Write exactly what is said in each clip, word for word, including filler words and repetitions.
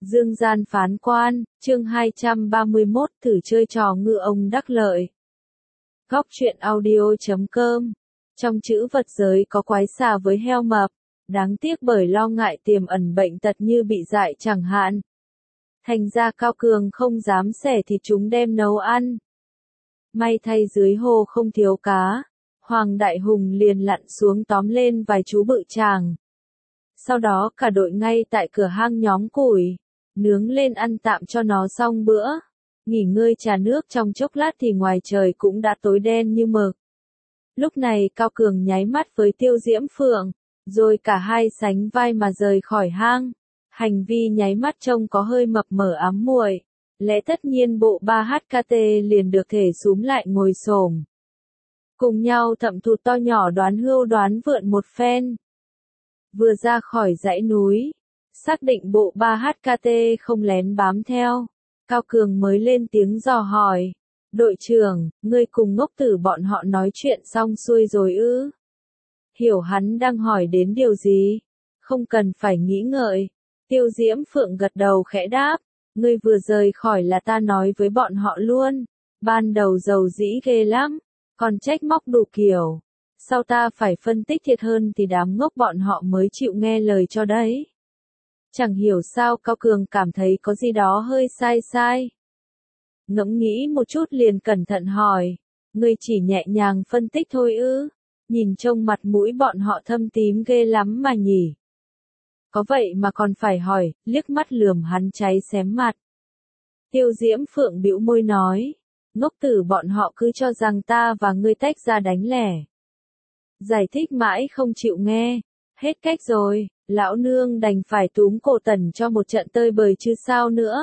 Dương gian phán quan, chương hai trăm ba mươi mốt thử chơi trò ngư ông đắc lợi. Góc truyện audio chấm com. Trong chữ vật giới có quái xà với heo mập, đáng tiếc bởi lo ngại tiềm ẩn bệnh tật như bị dại chẳng hạn. Thành ra Cao Cường không dám xẻ thịt chúng đem nấu ăn. May thay dưới hồ không thiếu cá, Hoàng Đại Hùng liền lặn xuống tóm lên vài chú bự tràng. Sau đó cả đội ngay tại cửa hang nhóm củi, nướng lên ăn tạm cho nó xong bữa. Nghỉ ngơi trà nước trong chốc lát thì ngoài trời cũng đã tối đen như mực. Lúc này Cao Cường nháy mắt với Tiêu Diễm Phượng, rồi cả hai sánh vai mà rời khỏi hang. Hành vi nháy mắt trông có hơi mập mờ ám muội, lẽ tất nhiên bộ ba hát ca tê liền được thể súm lại ngồi xổm. Cùng nhau thậm thụt to nhỏ đoán hưu đoán vượn một phen. Vừa ra khỏi dãy núi, xác định bộ ba hát ca tê không lén bám theo, Cao Cường mới lên tiếng dò hỏi. Đội trưởng, ngươi cùng ngốc tử bọn họ nói chuyện xong xuôi rồi ư? Hiểu hắn đang hỏi đến điều gì? Không cần phải nghĩ ngợi. Tiêu Diễm Phượng gật đầu khẽ đáp. Ngươi vừa rời khỏi là ta nói với bọn họ luôn. Ban đầu giàu dĩ ghê lắm, còn trách móc đủ kiểu. Sau ta phải phân tích thiệt hơn thì đám ngốc bọn họ mới chịu nghe lời cho đấy. Chẳng hiểu sao Cao Cường cảm thấy có gì đó hơi sai sai. Ngẫm nghĩ một chút liền cẩn thận hỏi. Ngươi chỉ nhẹ nhàng phân tích thôi ư? Nhìn trông mặt mũi bọn họ thâm tím ghê lắm mà nhỉ. Có vậy mà còn phải hỏi, liếc mắt lườm hắn cháy xém mặt. Tiêu Diễm Phượng bĩu môi nói. Ngốc tử bọn họ cứ cho rằng ta và ngươi tách ra đánh lẻ. Giải thích mãi không chịu nghe. Hết cách rồi, lão nương đành phải túm cổ Tần cho một trận tơi bời chứ sao nữa.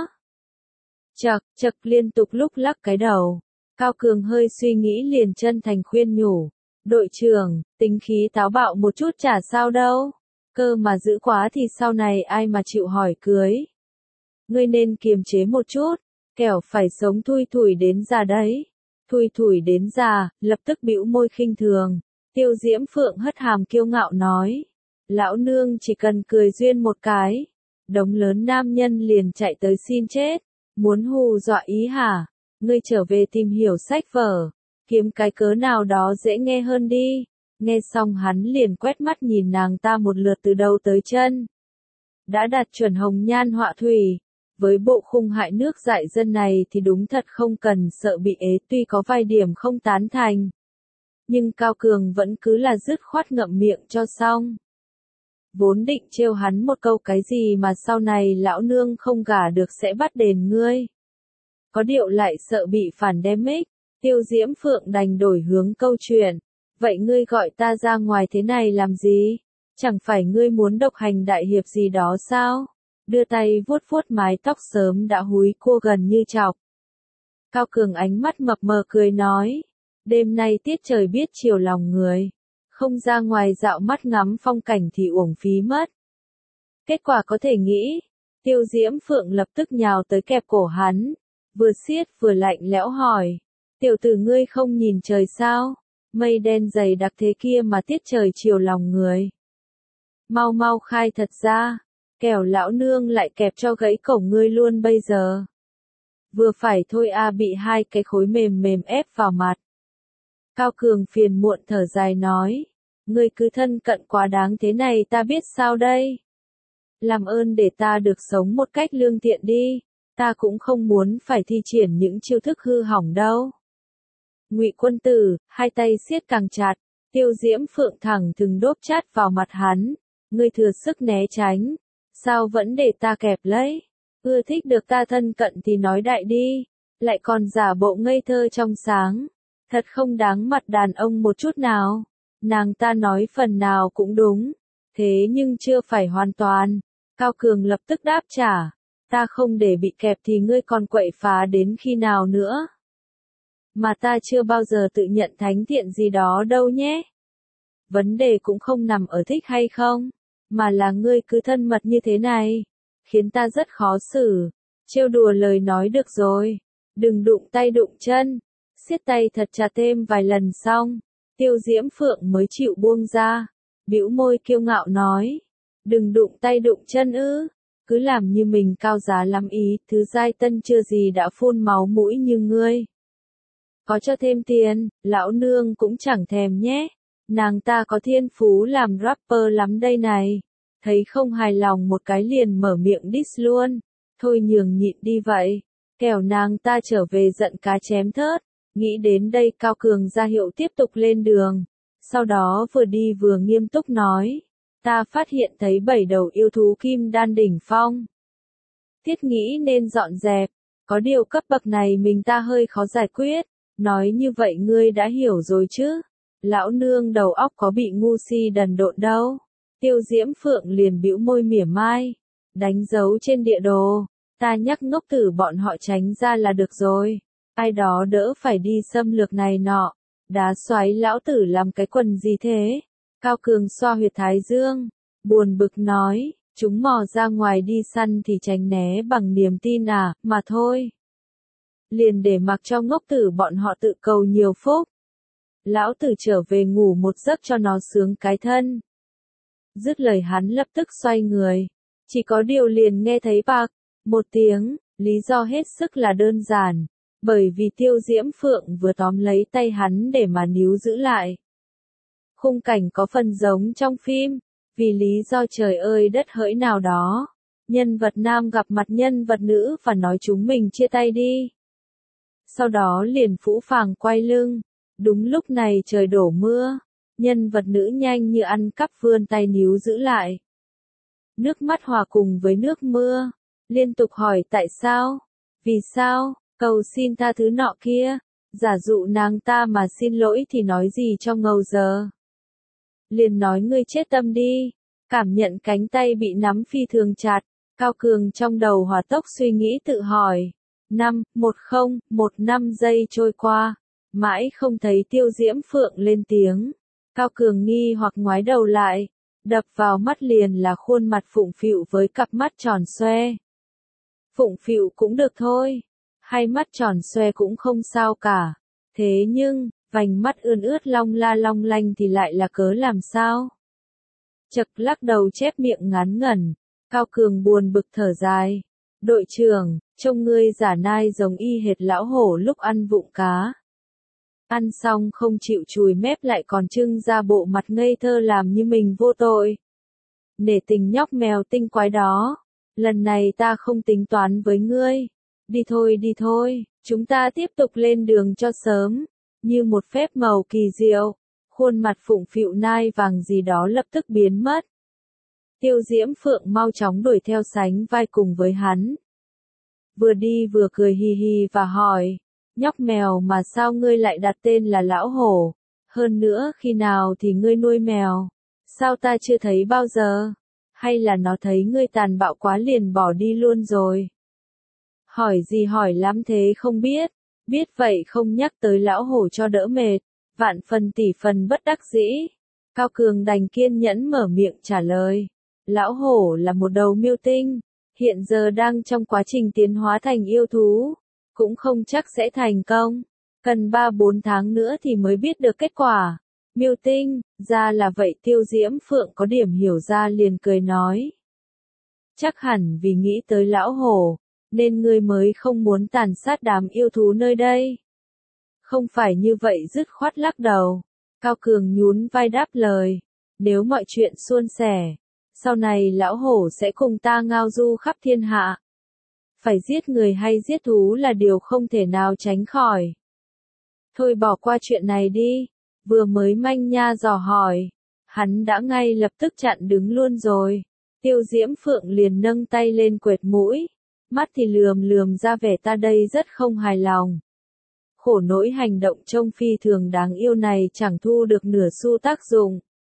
Chậc, chậc liên tục lúc lắc cái đầu. Cao Cường hơi suy nghĩ liền chân thành khuyên nhủ. Đội trưởng, tính khí táo bạo một chút chả sao đâu. Cơ mà giữ quá thì sau này ai mà chịu hỏi cưới. Ngươi nên kiềm chế một chút, kẻo phải sống thui thủi đến già đấy. Thui thủi đến già, lập tức bĩu môi khinh thường. Tiêu Diễm Phượng hất hàm kiêu ngạo nói. Lão nương chỉ cần cười duyên một cái. Đống lớn nam nhân liền chạy tới xin chết. Muốn hù dọa ý hả? Ngươi trở về tìm hiểu sách vở. Kiếm cái cớ nào đó dễ nghe hơn đi. Nghe xong hắn liền quét mắt nhìn nàng ta một lượt từ đầu tới chân. Đã đạt chuẩn hồng nhan họa thủy. Với bộ khung hại nước dại dân này thì đúng thật không cần sợ bị ế, tuy có vài điểm không tán thành. Nhưng Cao Cường vẫn cứ là dứt khoát ngậm miệng cho xong. Vốn định trêu hắn một câu cái gì mà sau này lão nương không gả được sẽ bắt đền ngươi. Có điệu lại sợ bị phản đem ích, Tiêu Diễm Phượng đành đổi hướng câu chuyện. Vậy ngươi gọi ta ra ngoài thế này làm gì? Chẳng phải ngươi muốn độc hành đại hiệp gì đó sao? Đưa tay vuốt vuốt mái tóc sớm đã húi cua gần như chọc. Cao Cường ánh mắt mập mờ cười nói. Đêm nay tiết trời biết chiều lòng người. Không ra ngoài dạo mắt ngắm phong cảnh thì uổng phí mất. Kết quả có thể nghĩ. Tiêu Diễm Phượng lập tức nhào tới kẹp cổ hắn. Vừa siết vừa lạnh lẽo hỏi. Tiểu tử ngươi không nhìn trời sao? Mây đen dày đặc thế kia mà tiết trời chiều lòng người. Mau mau khai thật ra. Kẻo lão nương lại kẹp cho gãy cổ ngươi luôn bây giờ. Vừa phải thôi a bị hai cái khối mềm mềm ép vào mặt. Cao Cường phiền muộn thở dài nói. Ngươi cứ thân cận quá đáng thế này ta biết sao đây. Làm ơn để ta được sống một cách lương thiện đi. Ta cũng không muốn phải thi triển những chiêu thức hư hỏng đâu. Ngụy Quân Tử, hai tay siết càng chặt. Tiêu Diễm Phượng thẳng thừng đốp chát vào mặt hắn. Ngươi thừa sức né tránh. Sao vẫn để ta kẹp lấy? Ưa thích được ta thân cận thì nói đại đi. Lại còn giả bộ ngây thơ trong sáng. Thật không đáng mặt đàn ông một chút nào. Nàng ta nói phần nào cũng đúng. Thế nhưng chưa phải hoàn toàn. Cao Cường lập tức đáp trả. Ta không để bị kẹp thì ngươi còn quậy phá đến khi nào nữa. Mà ta chưa bao giờ tự nhận thánh thiện gì đó đâu nhé. Vấn đề cũng không nằm ở thích hay không. Mà là ngươi cứ thân mật như thế này. Khiến ta rất khó xử. Trêu đùa lời nói được rồi. Đừng đụng tay đụng chân. Siết tay thật chặt thêm vài lần xong. Tiêu Diễm Phượng mới chịu buông ra. Bĩu môi kiêu ngạo nói. Đừng đụng tay đụng chân ư. cứ làm như mình cao giá lắm ý, thứ giai tân chưa gì đã phun máu mũi như ngươi. Có cho thêm tiền, lão nương cũng chẳng thèm nhé. Nàng ta có thiên phú làm rapper lắm đây này. Thấy không hài lòng một cái liền mở miệng diss luôn. Thôi nhường nhịn đi vậy. Kẻo nàng ta trở về giận cá chém thớt. Nghĩ đến đây Cao Cường ra hiệu tiếp tục lên đường. Sau đó vừa đi vừa nghiêm túc nói. Ta phát hiện thấy bảy đầu yêu thú kim đan đỉnh phong. Thiết nghĩ nên dọn dẹp. Có điều cấp bậc này mình ta hơi khó giải quyết. Nói như vậy ngươi đã hiểu rồi chứ. Lão nương đầu óc có bị ngu si đần độn đâu. Tiêu Diễm Phượng liền bĩu môi mỉa mai. Đánh dấu trên địa đồ. Ta nhắc ngốc tử bọn họ tránh ra là được rồi. Ai đó đỡ phải đi xâm lược này nọ. Đá xoáy lão tử làm cái quần gì thế? Cao Cường xoa huyệt thái dương. Buồn bực nói. Chúng mò ra ngoài đi săn thì tránh né bằng niềm tin à, mà thôi. Liền để mặc cho ngốc tử bọn họ tự cầu nhiều phúc. Lão tử trở về ngủ một giấc cho nó sướng cái thân. Dứt lời hắn lập tức xoay người. Chỉ có điều liền nghe thấy bạc một tiếng, lý do hết sức là đơn giản. Bởi vì Tiêu Diễm Phượng vừa tóm lấy tay hắn để mà níu giữ lại. Khung cảnh có phần giống trong phim. Vì lý do trời ơi đất hỡi nào đó. Nhân vật nam gặp mặt nhân vật nữ và nói chúng mình chia tay đi. Sau đó liền phũ phàng quay lưng. Đúng lúc này trời đổ mưa. Nhân vật nữ nhanh như ăn cắp vươn tay níu giữ lại. Nước mắt hòa cùng với nước mưa. Liên tục hỏi tại sao? Vì sao? Cầu xin tha thứ nọ kia. Giả dụ nàng ta mà xin lỗi thì nói gì cho ngầu giờ. Liền nói ngươi chết tâm đi. Cảm nhận cánh tay bị nắm phi thường chặt. Cao Cường trong đầu hỏa tốc suy nghĩ tự hỏi. Năm, một không, một năm giây trôi qua. Mãi không thấy Tiêu Diễm Phượng lên tiếng. Cao Cường nghi hoặc ngoái đầu lại. Đập vào mắt liền là khuôn mặt Phụng Phịu với cặp mắt tròn xoe. Phụng Phịu cũng được thôi. Hay mắt tròn xoe cũng không sao cả. Thế nhưng, vành mắt ươn ướt long la long lanh thì lại là cớ làm sao? Chật lắc đầu chép miệng ngắn ngẩn. Cao Cường buồn bực thở dài. Đội trưởng, trông ngươi giả nai giống y hệt lão hổ lúc ăn vụng cá. Ăn xong không chịu chùi mép lại còn trưng ra bộ mặt ngây thơ làm như mình vô tội. Nể tình nhóc mèo tinh quái đó. Lần này ta không tính toán với ngươi. Đi thôi đi thôi, chúng ta tiếp tục lên đường cho sớm. Như một phép màu kỳ diệu, khuôn mặt Phụng Phịu nai vàng gì đó lập tức biến mất. Tiêu Diễm Phượng mau chóng đuổi theo sánh vai cùng với hắn. Vừa đi vừa cười hì hì và hỏi, nhóc mèo mà sao ngươi lại đặt tên là lão hổ? Hơn nữa khi nào thì ngươi nuôi mèo? Sao ta chưa thấy bao giờ? Hay là nó thấy ngươi tàn bạo quá liền bỏ đi luôn rồi? Hỏi gì hỏi lắm thế không biết, biết vậy không nhắc tới lão hổ cho đỡ mệt, vạn phần tỷ phần bất đắc dĩ. Cao Cường đành kiên nhẫn mở miệng trả lời. Lão hổ là một đầu miêu tinh, hiện giờ đang trong quá trình tiến hóa thành yêu thú, cũng không chắc sẽ thành công. Cần ba bốn tháng nữa thì mới biết được kết quả. Miêu tinh, ra là vậy. Tiêu Diễm Phượng có điểm hiểu ra liền cười nói. Chắc hẳn vì nghĩ tới lão hổ, nên ngươi mới không muốn tàn sát đám yêu thú nơi đây. Không phải như vậy dứt khoát lắc đầu. Cao Cường nhún vai đáp lời. Nếu mọi chuyện suôn sẻ, sau này lão hổ sẽ cùng ta ngao du khắp thiên hạ. Phải giết người hay giết thú là điều không thể nào tránh khỏi. Thôi bỏ qua chuyện này đi. Vừa mới manh nha dò hỏi, hắn đã ngay lập tức chặn đứng luôn rồi. Tiêu Diễm Phượng liền nâng tay lên quệt mũi. Mắt thì lườm lườm ra vẻ ta đây rất không hài lòng. Khổ nỗi hành động trông phi thường đáng yêu này chẳng thu được nửa xu tác dụng.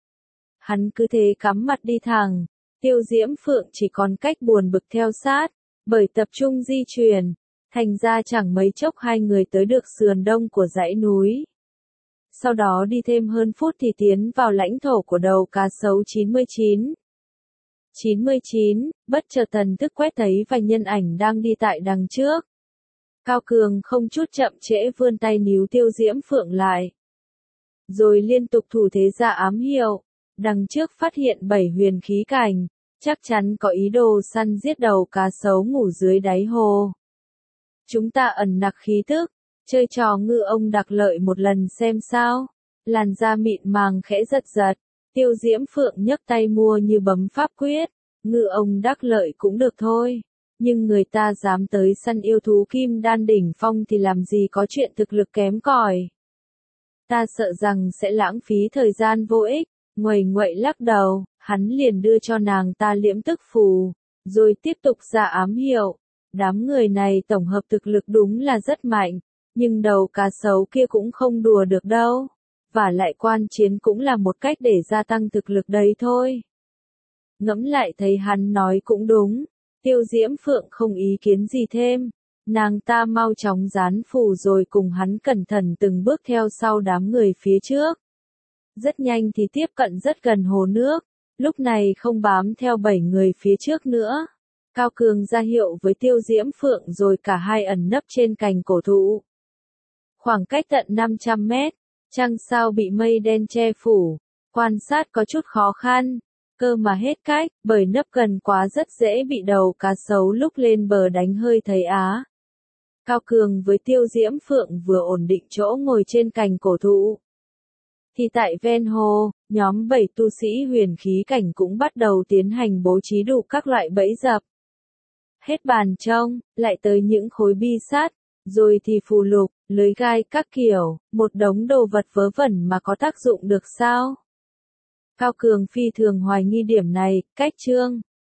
Hắn cứ thế cắm mặt đi thẳng. Tiêu Diễm Phượng chỉ còn cách buồn bực theo sát. Bởi tập trung di chuyển, thành ra chẳng mấy chốc hai người tới được sườn đông của dãy núi. Sau đó đi thêm hơn phút thì tiến vào lãnh thổ của đầu cá sấu chín mươi chín. chín mươi chín, bất chợt thần thức quét thấy vài nhân ảnh đang đi tại đằng trước. Cao Cường không chút chậm trễ vươn tay níu Tiêu Diễm Phượng lại. Rồi liên tục thủ thế ra ám hiệu. Đằng trước phát hiện bảy huyền khí cảnh. chắc chắn có ý đồ săn giết đầu cá sấu ngủ dưới đáy hồ. Chúng ta ẩn nặc khí tức, chơi trò ngư ông đặc lợi một lần xem sao. Làn da mịn màng khẽ giật giật, Tiêu Diễm Phượng nhấc tay mua như bấm pháp quyết, ngư ông đắc lợi cũng được thôi. Nhưng người ta dám tới săn yêu thú kim đan đỉnh phong thì làm gì có chuyện thực lực kém cỏi. Ta sợ rằng sẽ lãng phí thời gian vô ích, nguầy nguậy lắc đầu, hắn liền đưa cho nàng ta liễm tức phù, rồi tiếp tục ra ám hiệu. Đám người này tổng hợp thực lực đúng là rất mạnh, nhưng đầu cá sấu kia cũng không đùa được đâu. Và lại quan chiến cũng là một cách để gia tăng thực lực đấy thôi. Ngẫm lại thấy hắn nói cũng đúng, Tiêu Diễm Phượng không ý kiến gì thêm. Nàng ta mau chóng dán phù rồi cùng hắn cẩn thận từng bước theo sau đám người phía trước. Rất nhanh thì tiếp cận rất gần hồ nước, lúc này không bám theo bảy người phía trước nữa. Cao Cường ra hiệu với Tiêu Diễm Phượng rồi cả hai ẩn nấp trên cành cổ thụ. Khoảng cách tận năm trăm mét, trăng sao bị mây đen che phủ, quan sát có chút khó khăn, cơ mà hết cách, bởi nấp gần quá rất dễ bị đầu cá sấu lúc lên bờ đánh hơi thấy á. Cao Cường với Tiêu Diễm Phượng vừa ổn định chỗ ngồi trên cành cổ thụ. Thì tại ven hồ, nhóm bảy tu sĩ huyền khí cảnh cũng bắt đầu tiến hành bố trí đủ các loại bẫy dập. Hết bàn trông, lại tới những khối bi sắt, rồi thì phù lục, lưới gai các kiểu, một đống đồ vật vớ vẩn mà có tác dụng được sao? Cao Cường phi thường hoài nghi điểm này, cách chương